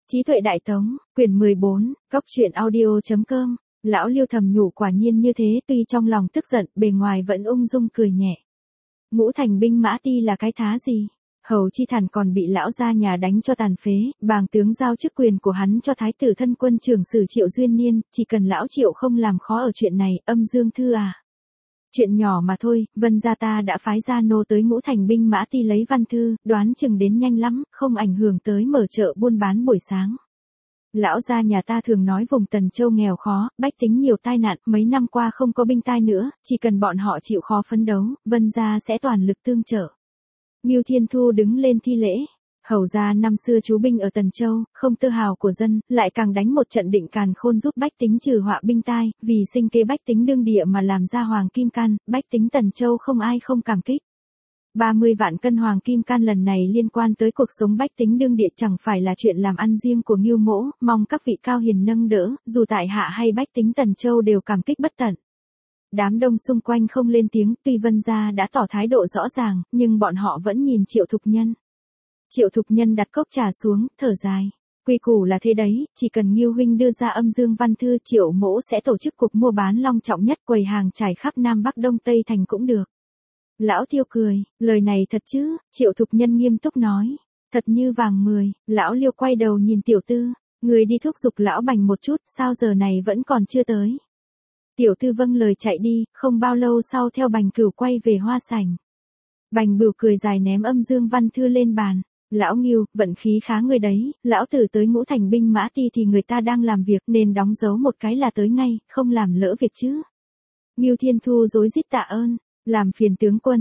Trí tuệ đại tống, quyển 14, góc truyện audio.com, lão Liêu thầm nhủ quả nhiên như thế, tuy trong lòng tức giận, bề ngoài vẫn ung dung cười nhẹ. Ngũ thành binh mã ti là cái thá gì? Hầu Chi Thản còn bị lão gia nhà đánh cho tàn phế, bàng tướng giao chức quyền của hắn cho thái tử thân quân trưởng sử Triệu Duyên Niên, chỉ cần lão Triệu không làm khó ở chuyện này, âm dương thư à. Chuyện nhỏ mà thôi, Vân gia ta đã phái gia nô tới Ngũ thành binh mã ti lấy văn thư, đoán chừng đến nhanh lắm, không ảnh hưởng tới mở chợ buôn bán buổi sáng. Lão gia nhà ta thường nói vùng Tần Châu nghèo khó, bách tính nhiều tai nạn, mấy năm qua không có binh tai nữa, chỉ cần bọn họ chịu khó phấn đấu, Vân gia sẽ toàn lực tương trợ. Ngưu Thiên Thu đứng lên thi lễ. Hầu gia năm xưa trú binh ở Tần Châu, không tơ hào của dân, lại càng đánh một trận định càn khôn giúp bách tính trừ họa binh tai, vì sinh kế bách tính đương địa mà làm ra hoàng kim can, bách tính Tần Châu không ai không cảm kích. 30 vạn cân hoàng kim can lần này liên quan tới cuộc sống bách tính đương địa chẳng phải là chuyện làm ăn riêng của Ngưu Mỗ, mong các vị cao hiền nâng đỡ, dù tại hạ hay bách tính Tần Châu đều cảm kích bất tận. Đám đông xung quanh không lên tiếng, tuy Vân gia đã tỏ thái độ rõ ràng, nhưng bọn họ vẫn nhìn Triệu Thục Nhân. Triệu Thục Nhân đặt cốc trà xuống, thở dài. Quy củ là thế đấy, chỉ cần Ngưu huynh đưa ra âm dương văn thư, Triệu Mỗ sẽ tổ chức cuộc mua bán long trọng nhất, quầy hàng trải khắp Nam Bắc Đông Tây thành cũng được. Lão Tiêu cười, lời này thật chứ? Triệu Thục Nhân nghiêm túc nói. Thật như vàng 10, lão Liêu quay đầu nhìn Tiểu Tư, người đi thúc giục lão Bành một chút, sao giờ này vẫn còn chưa tới. Tiểu Tư vâng lời chạy đi, không bao lâu sau theo Bành Cửu quay về hoa sảnh. Bành Bửu cười dài ném âm dương văn thư lên bàn. Lão Ngưu, vận khí khá người đấy, lão tử tới Ngũ thành binh mã ti thì người ta đang làm việc nên đóng dấu một cái là tới ngay, không làm lỡ việc chứ. Ngưu Thiên Thu rối rít tạ ơn, làm phiền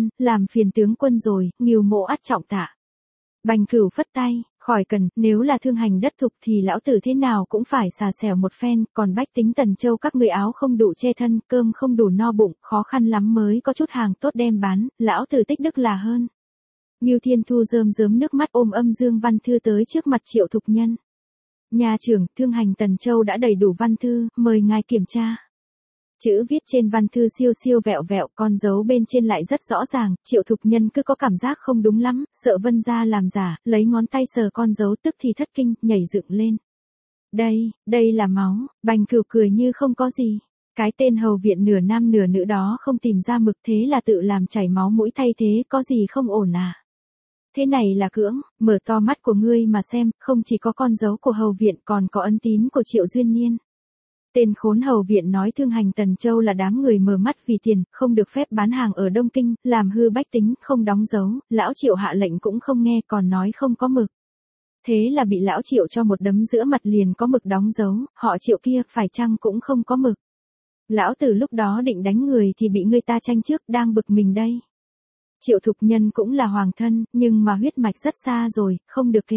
tướng quân rồi, Ngưu Mỗ ắt trọng tạ. Bành Cửu phất tay, khỏi cần, nếu là thương hành đất thục thì lão tử thế nào cũng phải xà xẻo một phen, còn bách tính Tần Châu các người áo không đủ che thân, cơm không đủ no bụng, khó khăn lắm mới có chút hàng tốt đem bán, lão tử tích đức là hơn. Ngưu Thiên Thu rơm rớm nước mắt ôm âm dương văn thư tới trước mặt Triệu Thục Nhân. Nhà trưởng, thương hành Tần Châu đã đầy đủ văn thư, mời ngài kiểm tra. Chữ viết trên văn thư siêu siêu vẹo vẹo, con dấu bên trên lại rất rõ ràng, Triệu Thục Nhân cứ có cảm giác không đúng lắm, sợ Vân gia làm giả, lấy ngón tay sờ con dấu tức thì thất kinh, nhảy dựng lên. Đây là máu, Bành Cửu cười như không có gì. Cái tên hầu viện nửa nam nửa nữ đó không tìm ra mực thế là tự làm chảy máu mũi thay thế, có gì không ổn à? Thế này là cưỡng, mở to mắt của ngươi mà xem, không chỉ có con dấu của hầu viện còn có ấn tín của Triệu Duyên Niên. Tên khốn hầu viện nói thương hành Tần Châu là đám người mờ mắt vì tiền, không được phép bán hàng ở Đông Kinh, làm hư bách tính, không đóng dấu, lão Triệu hạ lệnh cũng không nghe, còn nói không có mực. Thế là bị lão Triệu cho một đấm giữa mặt liền có mực đóng dấu, họ Triệu kia phải chăng cũng không có mực. Lão tử lúc đó định đánh người thì bị người ta tranh trước, đang bực mình đây. Triệu Thục Nhân cũng là hoàng thân, nhưng mà huyết mạch rất xa rồi, không được kế.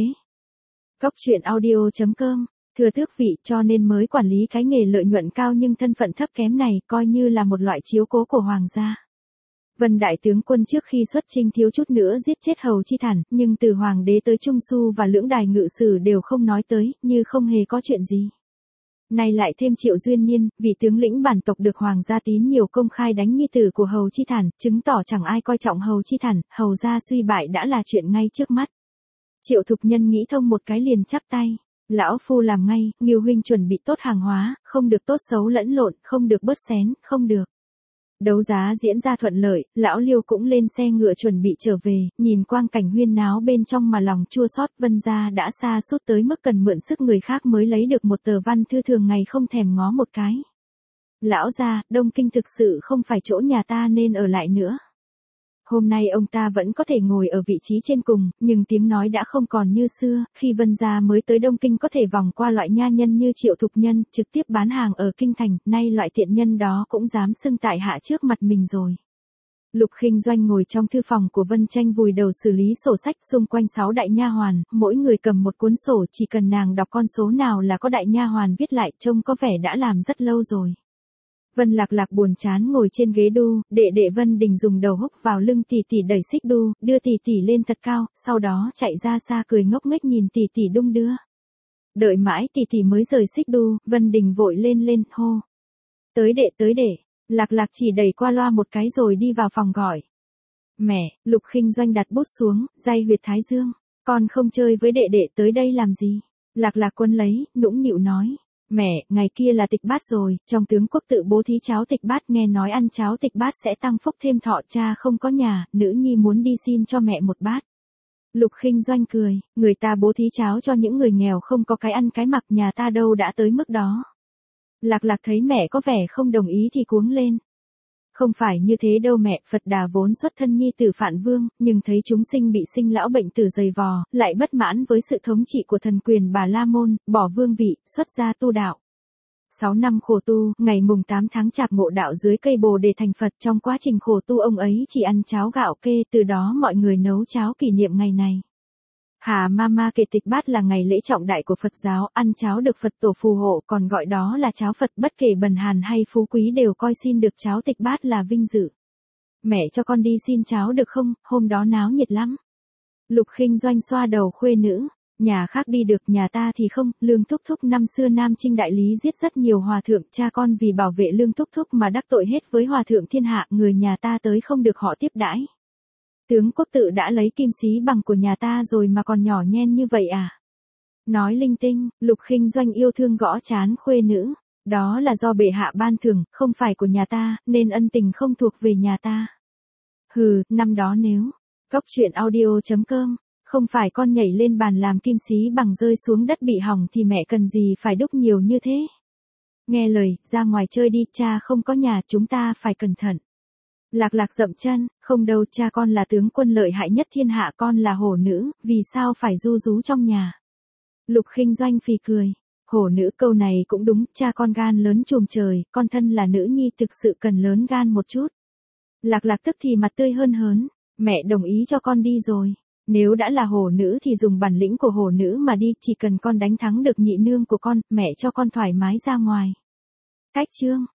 Góc truyện audio.com, thưa tước vị, cho nên mới quản lý cái nghề lợi nhuận cao nhưng thân phận thấp kém này, coi như là một loại chiếu cố của hoàng gia. Vân đại tướng quân trước khi xuất chinh thiếu chút nữa giết chết Hầu Chi Thản, nhưng từ hoàng đế tới Trung Su và lưỡng đài ngự sử đều không nói tới, như không hề có chuyện gì. Nay lại thêm Triệu Duyên Niên, vị tướng lĩnh bản tộc được hoàng gia tín nhiều công khai đánh nhi tử của Hầu Chi Thản, chứng tỏ chẳng ai coi trọng Hầu Chi Thản, hầu gia suy bại đã là chuyện ngay trước mắt. Triệu Thục Nhân nghĩ thông một cái liền chắp tay. Lão phu làm ngay, Ngưu huynh chuẩn bị tốt hàng hóa, không được tốt xấu lẫn lộn, không được bớt xén, không được. Đấu giá diễn ra thuận lợi, lão Liêu cũng lên xe ngựa chuẩn bị trở về, nhìn quang cảnh huyên náo bên trong mà lòng chua xót. Vân gia đã sa sút tới mức cần mượn sức người khác mới lấy được một tờ văn thư thường ngày không thèm ngó một cái. Lão gia, Đông Kinh thực sự không phải chỗ nhà ta nên ở lại nữa. Hôm nay ông ta vẫn có thể ngồi ở vị trí trên cùng, nhưng tiếng nói đã không còn như xưa, khi Vân gia mới tới Đông Kinh có thể vòng qua loại nha nhân như Triệu Thục Nhân, trực tiếp bán hàng ở Kinh Thành, nay loại tiện nhân đó cũng dám xưng tại hạ trước mặt mình rồi. Lục Khinh Doanh ngồi trong thư phòng của Vân Tranh vùi đầu xử lý sổ sách, xung quanh 6 đại nha hoàn, mỗi người cầm một cuốn sổ, chỉ cần nàng đọc con số nào là có đại nha hoàn viết lại, trông có vẻ đã làm rất lâu rồi. Vân Lạc Lạc buồn chán ngồi trên ghế đu, đệ Vân Đình dùng đầu húc vào lưng tỷ tỷ đẩy xích đu, đưa tỷ tỷ lên thật cao, sau đó chạy ra xa cười ngốc nghếch nhìn tỷ tỷ đung đưa. Đợi mãi tỷ tỷ mới rời xích đu, Vân Đình vội lên, hô. Tới đệ, Lạc Lạc chỉ đẩy qua loa một cái rồi đi vào phòng gọi. Mẹ, Lục Khinh Doanh đặt bút xuống, day huyệt thái dương, con không chơi với đệ tới đây làm gì? Lạc Lạc Quân lấy, nũng nịu nói. Mẹ, ngày kia là tịch bát rồi, trong tướng quốc tự bố thí cháo tịch bát, nghe nói ăn cháo tịch bát sẽ tăng phúc thêm thọ, cha không có nhà, nữ nhi muốn đi xin cho mẹ một bát. Lục Khinh Doanh cười, người ta bố thí cháo cho những người nghèo không có cái ăn cái mặc, nhà ta đâu đã tới mức đó. Lạc Lạc thấy mẹ có vẻ không đồng ý thì cuống lên. Không phải như thế đâu mẹ, Phật Đà vốn xuất thân nhi tử Phạn Vương, nhưng thấy chúng sinh bị sinh lão bệnh tử dày vò, lại bất mãn với sự thống trị của thần quyền Bà La Môn, bỏ vương vị, xuất gia tu đạo. 6 năm khổ tu, ngày mùng 8 tháng Chạp ngộ đạo dưới cây bồ đề thành Phật, trong quá trình khổ tu ông ấy chỉ ăn cháo gạo kê, từ đó mọi người nấu cháo kỷ niệm ngày này. Hà Mama kể tịch bát là ngày lễ trọng đại của Phật giáo, ăn cháo được Phật tổ phù hộ, còn gọi đó là cháo Phật, bất kể bần hàn hay phú quý đều coi xin được cháo tịch bát là vinh dự. Mẹ cho con đi xin cháo được không, hôm đó náo nhiệt lắm. Lục Khinh Doanh xoa đầu khuê nữ, nhà khác đi được, nhà ta thì không. Lương Thúc Thúc năm xưa Nam Trinh đại lý giết rất nhiều hòa thượng, cha con vì bảo vệ Lương Thúc Thúc mà đắc tội hết với hòa thượng thiên hạ, người nhà ta tới không được họ tiếp đãi. Tướng quốc tự đã lấy kim xí bằng của nhà ta rồi mà còn nhỏ nhen như vậy à? Nói linh tinh, Lục Khinh Doanh yêu thương gõ trán khuê nữ. Đó là do bệ hạ ban thưởng, không phải của nhà ta, nên ân tình không thuộc về nhà ta. Hừ, năm đó nếu Cóc truyện audio.com, không phải con nhảy lên bàn làm kim xí bằng rơi xuống đất bị hỏng thì mẹ cần gì phải đúc nhiều như thế. Nghe lời, ra ngoài chơi đi, cha không có nhà, chúng ta phải cẩn thận. Lạc Lạc dậm chân, không đâu, cha con là tướng quân lợi hại nhất thiên hạ, con là hổ nữ, vì sao phải ru rú trong nhà. Lục Khinh Doanh phì cười, hổ nữ câu này cũng đúng, cha con gan lớn trùm trời, con thân là nữ nhi thực sự cần lớn gan một chút. Lạc Lạc tức thì mặt tươi hơn hớn, mẹ đồng ý cho con đi rồi. Nếu đã là hổ nữ thì dùng bản lĩnh của hổ nữ mà đi, chỉ cần con đánh thắng được nhị nương của con, mẹ cho con thoải mái ra ngoài. Cách chương